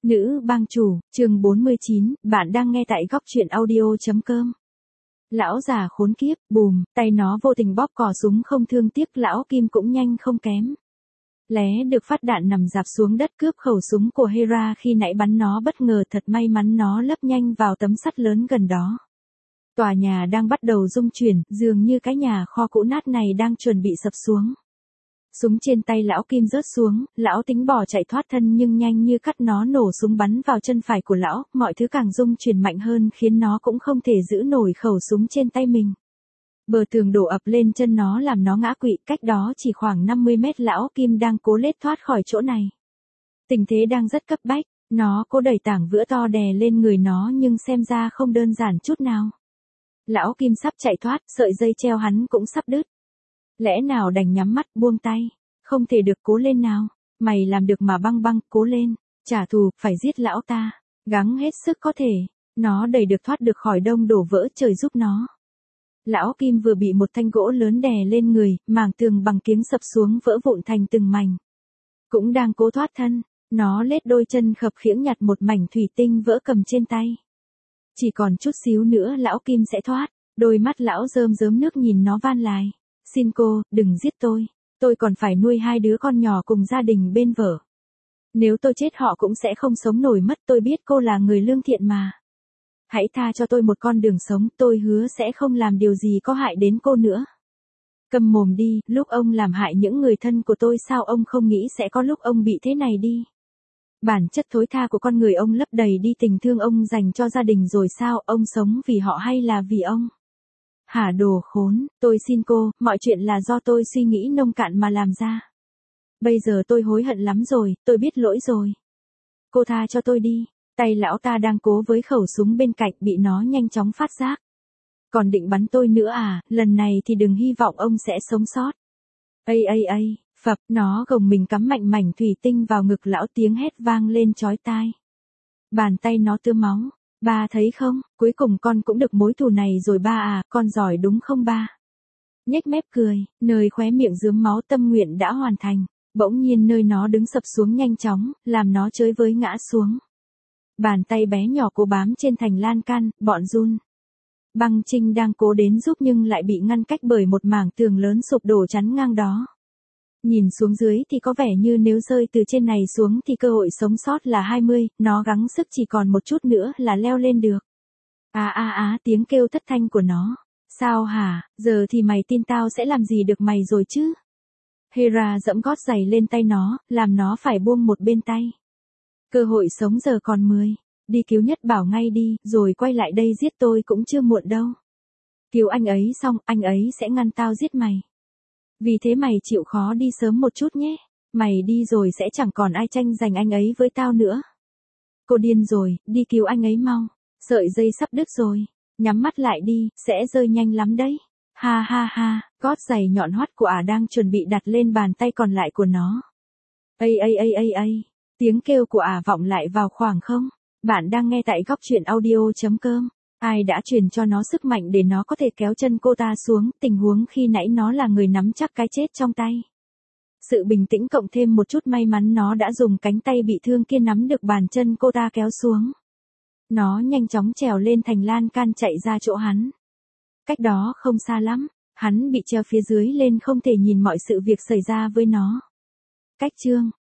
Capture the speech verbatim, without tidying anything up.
Nữ bang chủ, chương bốn mươi chín, bạn đang nghe tại góc truyện audio.com. Lão già khốn kiếp, bùm, tay nó vô tình bóp cò súng không thương tiếc, lão Kim cũng nhanh không kém. Lé được phát đạn nằm dạp xuống đất cướp khẩu súng của Hera khi nãy bắn nó bất ngờ, thật may mắn nó lấp nhanh vào tấm sắt lớn gần đó. Tòa nhà đang bắt đầu rung chuyển, dường như cái nhà kho cũ nát này đang chuẩn bị sập xuống. Súng trên tay lão Kim rớt xuống, lão tính bỏ chạy thoát thân nhưng nhanh như cắt nó nổ súng bắn vào chân phải của lão, mọi thứ càng rung chuyển mạnh hơn khiến nó cũng không thể giữ nổi khẩu súng trên tay mình. Bờ tường đổ ập lên chân nó làm nó ngã quỵ, cách đó chỉ khoảng năm mươi mét lão Kim đang cố lết thoát khỏi chỗ này. Tình thế đang rất cấp bách, nó cố đẩy tảng vữa to đè lên người nó nhưng xem ra không đơn giản chút nào. Lão Kim sắp chạy thoát, sợi dây treo hắn cũng sắp đứt. Lẽ nào đành nhắm mắt buông tay, không thể được, cố lên nào, mày làm được mà băng băng, cố lên, trả thù, phải giết lão ta, gắng hết sức có thể, nó đẩy được thoát được khỏi đông đổ vỡ, trời giúp nó. Lão Kim vừa bị một thanh gỗ lớn đè lên người, mảng tường bằng kiếng sập xuống vỡ vụn thành từng mảnh. Cũng đang cố thoát thân, nó lết đôi chân khập khiễng nhặt một mảnh thủy tinh vỡ cầm trên tay. Chỉ còn chút xíu nữa lão Kim sẽ thoát, đôi mắt lão rơm rớm nước nhìn nó van lại. Xin cô, đừng giết tôi, tôi còn phải nuôi hai đứa con nhỏ cùng gia đình bên vợ. Nếu tôi chết họ cũng sẽ không sống nổi mất, tôi biết cô là người lương thiện mà. Hãy tha cho tôi một con đường sống, tôi hứa sẽ không làm điều gì có hại đến cô nữa. Câm mồm đi, lúc ông làm hại những người thân của tôi sao ông không nghĩ sẽ có lúc ông bị thế này đi. Bản chất thối tha của con người ông lấp đầy đi tình thương ông dành cho gia đình rồi sao, ông sống vì họ hay là vì ông? Hả đồ khốn, tôi xin cô, mọi chuyện là do tôi suy nghĩ nông cạn mà làm ra. Bây giờ tôi hối hận lắm rồi, tôi biết lỗi rồi. Cô tha cho tôi đi, tay lão ta đang cố với khẩu súng bên cạnh bị nó nhanh chóng phát giác. Còn định bắn tôi nữa à, lần này thì đừng hy vọng ông sẽ sống sót. Ây ây ây, phập, nó gồng mình cắm mạnh mảnh thủy tinh vào ngực lão, tiếng hét vang lên chói tai. Bàn tay nó tưa máu. Ba thấy không, cuối cùng con cũng được mối thù này rồi ba à, con giỏi đúng không ba? Nhếch mép cười, nơi khóe miệng rướm máu, tâm nguyện đã hoàn thành. Bỗng nhiên nơi nó đứng sập xuống nhanh chóng, làm nó chới với ngã xuống. Bàn tay bé nhỏ cố bám trên thành lan can, bọn run. Băng Trinh đang cố đến giúp nhưng lại bị ngăn cách bởi một mảng tường lớn sụp đổ chắn ngang đó. Nhìn xuống dưới thì có vẻ như nếu rơi từ trên này xuống thì cơ hội sống sót là hai mươi, nó gắng sức chỉ còn một chút nữa là leo lên được. À à à, tiếng kêu thất thanh của nó. Sao hả, giờ thì mày tin tao sẽ làm gì được mày rồi chứ? Hera dẫm gót giày lên tay nó, làm nó phải buông một bên tay. Cơ hội sống giờ còn mười, đi cứu Nhất Bảo ngay đi, rồi quay lại đây giết tôi cũng chưa muộn đâu. Cứu anh ấy xong, anh ấy sẽ ngăn tao giết mày. Vì thế mày chịu khó đi sớm một chút nhé, mày đi rồi sẽ chẳng còn ai tranh giành anh ấy với tao nữa. Cô điên rồi, đi cứu anh ấy mau, sợi dây sắp đứt rồi, nhắm mắt lại đi, sẽ rơi nhanh lắm đấy. Ha ha ha, gót giày nhọn hoắt của ả đang chuẩn bị đặt lên bàn tay còn lại của nó. Ây ây ây ây ây, tiếng kêu của ả vọng lại vào khoảng không. Bạn đang nghe tại góc truyện audio.com. Ai đã truyền cho nó sức mạnh để nó có thể kéo chân cô ta xuống, tình huống khi nãy nó là người nắm chắc cái chết trong tay. Sự bình tĩnh cộng thêm một chút may mắn nó đã dùng cánh tay bị thương kia nắm được bàn chân cô ta kéo xuống. Nó nhanh chóng trèo lên thành lan can chạy ra chỗ hắn. Cách đó không xa lắm, hắn bị treo phía dưới lên không thể nhìn mọi sự việc xảy ra với nó. Cách chương,